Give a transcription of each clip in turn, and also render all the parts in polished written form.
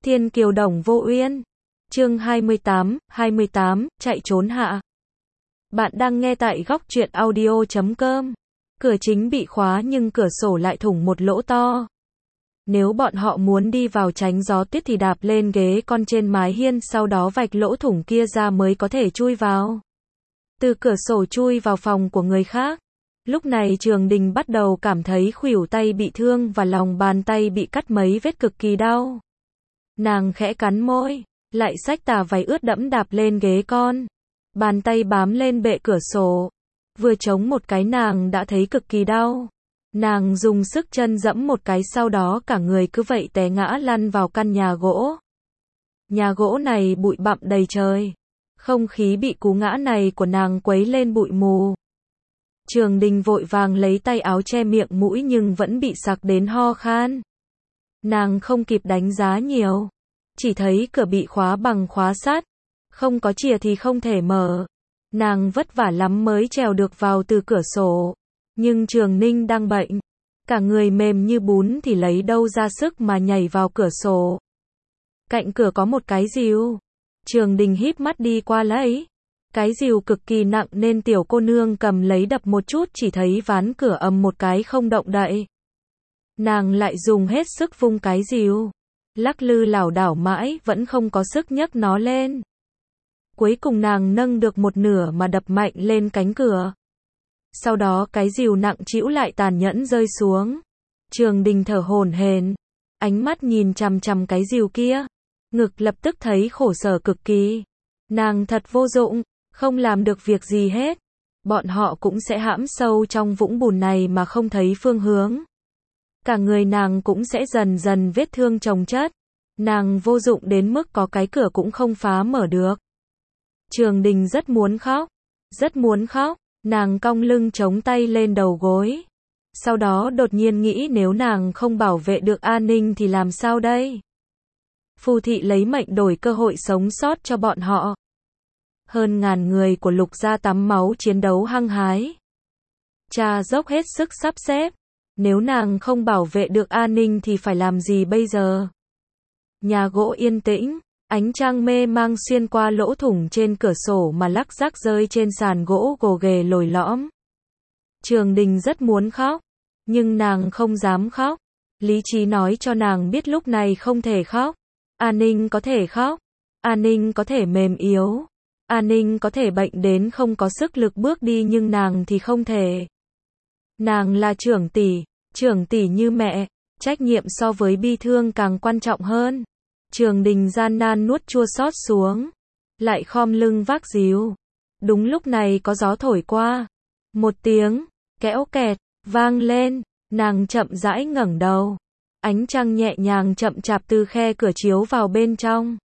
Thiên kiều đồng vô uyên. Chương 28, chạy trốn hạ. Bạn đang nghe tại góc truyện audio.com. Cửa chính bị khóa nhưng cửa sổ lại thủng một lỗ to. Nếu bọn họ muốn đi vào tránh gió tuyết thì đạp lên ghế con trên mái hiên, sau đó vạch lỗ thủng kia ra mới có thể chui vào. Từ cửa sổ chui vào phòng của người khác. Lúc này Trường Đình bắt đầu cảm thấy khuỷu tay bị thương và lòng bàn tay bị cắt mấy vết cực kỳ đau. Nàng khẽ cắn môi, lại xách tà váy ướt đẫm đạp lên ghế con. Bàn tay bám lên bệ cửa sổ. Vừa chống một cái nàng đã thấy cực kỳ đau. Nàng dùng sức chân dẫm một cái, sau đó cả người cứ vậy té ngã lăn vào căn nhà gỗ. Nhà gỗ này bụi bặm đầy trời. Không khí bị cú ngã này của nàng quấy lên bụi mù. Trường Đình vội vàng lấy tay áo che miệng mũi nhưng vẫn bị sặc đến ho khan. Nàng không kịp đánh giá nhiều. Chỉ thấy cửa bị khóa bằng khóa sắt. Không có chìa thì không thể mở. Nàng vất vả lắm mới trèo được vào từ cửa sổ. Nhưng Trường Ninh đang bệnh. Cả người mềm như bún thì lấy đâu ra sức mà nhảy vào cửa sổ. Cạnh cửa có một cái rìu. Trường Đình híp mắt đi qua lấy. Cái rìu cực kỳ nặng nên tiểu cô nương cầm lấy đập một chút chỉ thấy ván cửa ầm một cái không động đậy. Nàng lại dùng hết sức vung cái rìu. Lắc lư lảo đảo mãi vẫn không có sức nhấc nó lên. Cuối cùng nàng nâng được một nửa mà đập mạnh lên cánh cửa. Sau đó cái rìu nặng trĩu lại tàn nhẫn rơi xuống. Trường Đình thở hổn hển, ánh mắt nhìn chằm chằm cái rìu kia. Ngực lập tức thấy khổ sở cực kỳ. Nàng thật vô dụng, không làm được việc gì hết. Bọn họ cũng sẽ hãm sâu trong vũng bùn này mà không thấy phương hướng. Cả người nàng cũng sẽ dần dần vết thương chồng chất. Nàng vô dụng đến mức có cái cửa cũng không phá mở được. Trường Đình rất muốn khóc. Rất muốn khóc. Nàng cong lưng chống tay lên đầu gối. Sau đó đột nhiên nghĩ nếu nàng không bảo vệ được an ninh thì làm sao đây? Phù thị lấy mệnh đổi cơ hội sống sót cho bọn họ. Hơn ngàn người của Lục gia tắm máu chiến đấu hăng hái. Cha dốc hết sức sắp xếp. Nếu nàng không bảo vệ được an ninh thì phải làm gì bây giờ? Nhà gỗ yên tĩnh, ánh trăng mê mang xuyên qua lỗ thủng trên cửa sổ mà lắc rắc rơi trên sàn gỗ gồ ghề lồi lõm. Trường Đình rất muốn khóc, nhưng nàng không dám khóc. Lý trí nói cho nàng biết lúc này không thể khóc. An ninh có thể khóc, an ninh có thể mềm yếu, an ninh có thể bệnh đến không có sức lực bước đi, nhưng nàng thì không thể. Nàng là trưởng tỷ như mẹ, trách nhiệm so với bi thương càng quan trọng hơn. Trường Đình gian nan nuốt chua xót xuống, lại khom lưng vác rìu. Đúng lúc này có gió thổi qua, một tiếng kéo kẹt vang lên, nàng chậm rãi ngẩng đầu. Ánh trăng nhẹ nhàng chậm chạp từ khe cửa chiếu vào bên trong.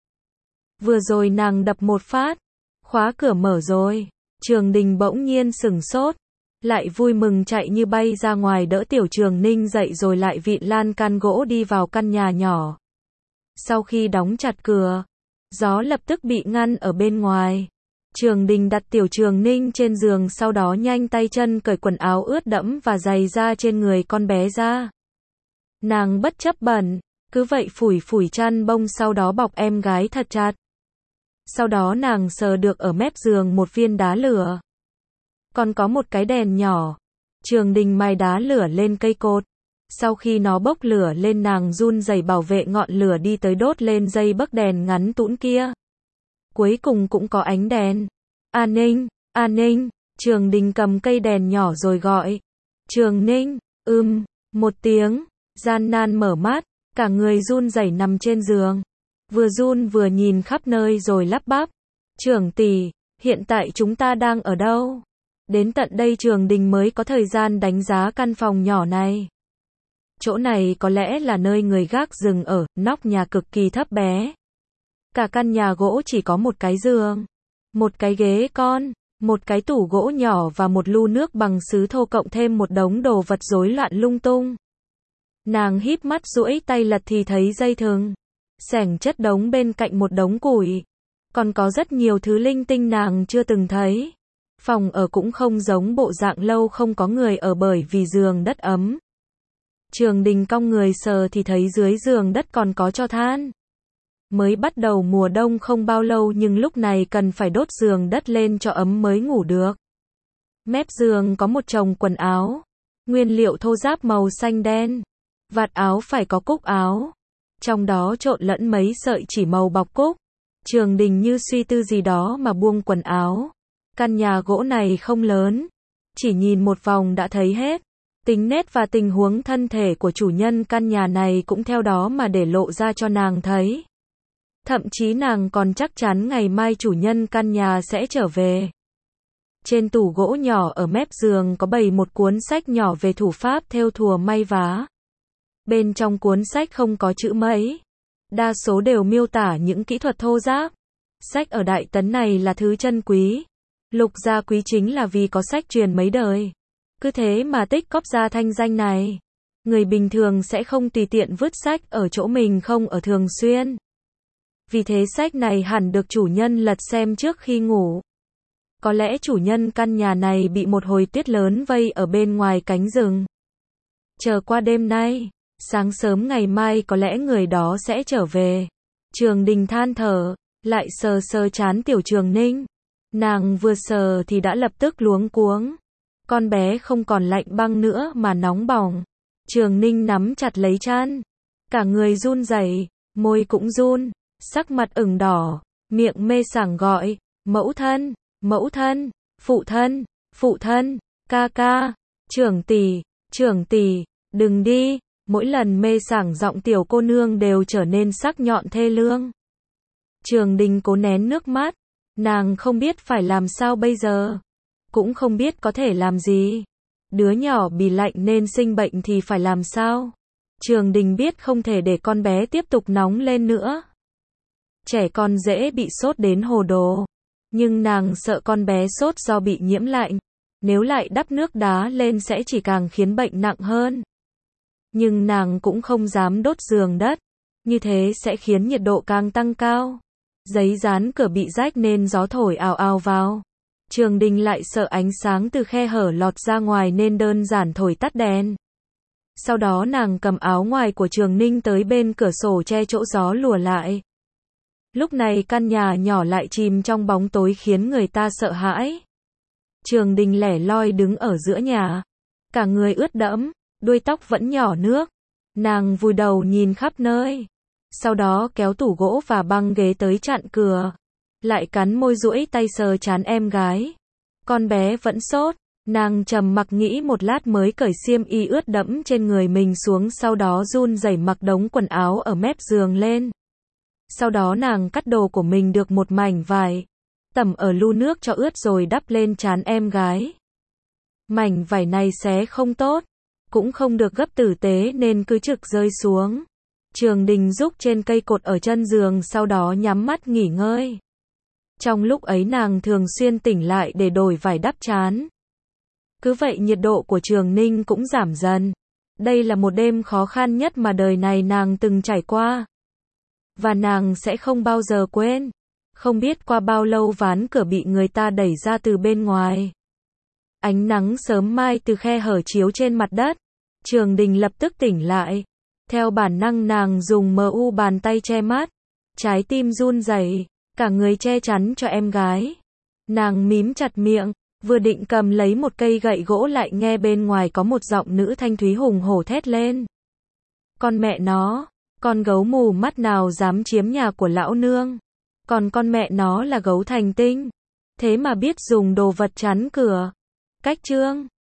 Vừa rồi nàng đập một phát, khóa cửa mở rồi. Trường Đình bỗng nhiên sửng sốt, lại vui mừng chạy như bay ra ngoài đỡ tiểu Trường Ninh dậy rồi lại vịn lan can gỗ đi vào căn nhà nhỏ. Sau khi đóng chặt cửa, gió lập tức bị ngăn ở bên ngoài. Trường Đình đặt tiểu Trường Ninh trên giường, sau đó nhanh tay chân cởi quần áo ướt đẫm và giày da trên người con bé ra. Nàng bất chấp bẩn, cứ vậy phủi phủi chăn bông, sau đó bọc em gái thật chặt. Sau đó nàng sờ được ở mép giường một viên đá lửa. Còn có một cái đèn nhỏ. Trường Đình mài đá lửa lên cây cột. Sau khi nó bốc lửa lên, nàng run rẩy bảo vệ ngọn lửa đi tới đốt lên dây bấc đèn ngắn tũn kia. Cuối cùng cũng có ánh đèn. An ninh, an ninh. Trường Đình cầm cây đèn nhỏ rồi gọi. Trường Ninh, một tiếng. Gian nan mở mắt, cả người run rẩy nằm trên giường. Vừa run vừa nhìn khắp nơi rồi lắp bắp. Trưởng tỷ, hiện tại chúng ta đang ở đâu? Đến tận đây Trường Đình mới có thời gian đánh giá căn phòng nhỏ này. Chỗ này có lẽ là nơi người gác rừng ở, nóc nhà cực kỳ thấp bé. Cả căn nhà gỗ chỉ có một cái giường, một cái ghế con, một cái tủ gỗ nhỏ và một lu nước bằng sứ thô, cộng thêm một đống đồ vật rối loạn lung tung. Nàng híp mắt duỗi tay lật thì thấy dây thừng, xẻng chất đống bên cạnh một đống củi. Còn có rất nhiều thứ linh tinh nàng chưa từng thấy. Phòng ở cũng không giống bộ dạng lâu không có người ở bởi vì giường đất ấm. Trường Đình cong người sờ thì thấy dưới giường đất còn có tro than. Mới bắt đầu mùa đông không bao lâu nhưng lúc này cần phải đốt giường đất lên cho ấm mới ngủ được. Mép giường có một chồng quần áo. Nguyên liệu thô ráp màu xanh đen. Vạt áo phải có cúc áo. Trong đó trộn lẫn mấy sợi chỉ màu bọc cúc. Trường Đình như suy tư gì đó mà buông quần áo. Căn nhà gỗ này không lớn. Chỉ nhìn một vòng đã thấy hết. Tính nét và tình huống thân thể của chủ nhân căn nhà này cũng theo đó mà để lộ ra cho nàng thấy. Thậm chí nàng còn chắc chắn ngày mai chủ nhân căn nhà sẽ trở về. Trên tủ gỗ nhỏ ở mép giường có bày một cuốn sách nhỏ về thủ pháp thêu thùa may vá. Bên trong cuốn sách không có chữ mấy. Đa số đều miêu tả những kỹ thuật thô ráp. Sách ở Đại Tấn này là thứ chân quý. Lục gia quý chính là vì có sách truyền mấy đời. Cứ thế mà tích cóp ra thanh danh này. Người bình thường sẽ không tùy tiện vứt sách ở chỗ mình không ở thường xuyên. Vì thế sách này hẳn được chủ nhân lật xem trước khi ngủ. Có lẽ chủ nhân căn nhà này bị một hồi tuyết lớn vây ở bên ngoài cánh rừng. Chờ qua đêm nay, sáng sớm ngày mai có lẽ người đó sẽ trở về. Trường Đình than thở, lại sờ sờ trán Tiểu Trường Ninh. Nàng vừa sờ thì đã lập tức luống cuống. Con bé không còn lạnh băng nữa mà nóng bỏng. Trường Ninh nắm chặt lấy trán. Cả người run rẩy, môi cũng run, sắc mặt ửng đỏ, miệng mê sảng gọi, mẫu thân, mẫu thân, phụ thân, ca ca, trưởng tỷ, đừng đi. Mỗi lần mê sảng giọng tiểu cô nương đều trở nên sắc nhọn thê lương. Trường Đình cố nén nước mắt. Nàng không biết phải làm sao bây giờ. Cũng không biết có thể làm gì. Đứa nhỏ bị lạnh nên sinh bệnh thì phải làm sao. Trường Đình biết không thể để con bé tiếp tục nóng lên nữa. Trẻ con dễ bị sốt đến hồ đồ. Nhưng nàng sợ con bé sốt do bị nhiễm lạnh. Nếu lại đắp nước đá lên sẽ chỉ càng khiến bệnh nặng hơn. Nhưng nàng cũng không dám đốt giường đất. Như thế sẽ khiến nhiệt độ càng tăng cao. Giấy dán cửa bị rách nên gió thổi ào ào vào. Trường Đình lại sợ ánh sáng từ khe hở lọt ra ngoài nên đơn giản thổi tắt đèn. Sau đó nàng cầm áo ngoài của Trường Ninh tới bên cửa sổ che chỗ gió lùa lại. Lúc này căn nhà nhỏ lại chìm trong bóng tối khiến người ta sợ hãi. Trường Đình lẻ loi đứng ở giữa nhà. Cả người ướt đẫm, đuôi tóc vẫn nhỏ nước. Nàng vùi đầu nhìn khắp nơi. Sau đó kéo tủ gỗ và băng ghế tới chặn cửa. Lại cắn môi duỗi tay sờ trán em gái. Con bé vẫn sốt. Nàng trầm mặc nghĩ một lát mới cởi xiêm y ướt đẫm trên người mình xuống, sau đó run rẩy mặc đống quần áo ở mép giường lên. Sau đó nàng cắt đồ của mình được một mảnh vải, tẩm ở lu nước cho ướt rồi đắp lên trán em gái. Mảnh vải này xé không tốt, cũng không được gấp tử tế nên cứ trực rơi xuống. Trường Đình rúc trên cây cột ở chân giường, sau đó nhắm mắt nghỉ ngơi. Trong lúc ấy nàng thường xuyên tỉnh lại để đổi vải đắp trán. Cứ vậy nhiệt độ của Trường Ninh cũng giảm dần. Đây là một đêm khó khăn nhất mà đời này nàng từng trải qua. Và nàng sẽ không bao giờ quên. Không biết qua bao lâu ván cửa bị người ta đẩy ra từ bên ngoài. Ánh nắng sớm mai từ khe hở chiếu trên mặt đất. Trường Đình lập tức tỉnh lại. Theo bản năng nàng dùng bàn tay che mắt. Trái tim run rẩy, cả người che chắn cho em gái. Nàng mím chặt miệng, vừa định cầm lấy một cây gậy gỗ lại nghe bên ngoài có một giọng nữ thanh thúy hùng hổ thét lên. Con mẹ nó, con gấu mù mắt nào dám chiếm nhà của lão nương. Còn con mẹ nó là gấu thành tinh. Thế mà biết dùng đồ vật chắn cửa. Cách chương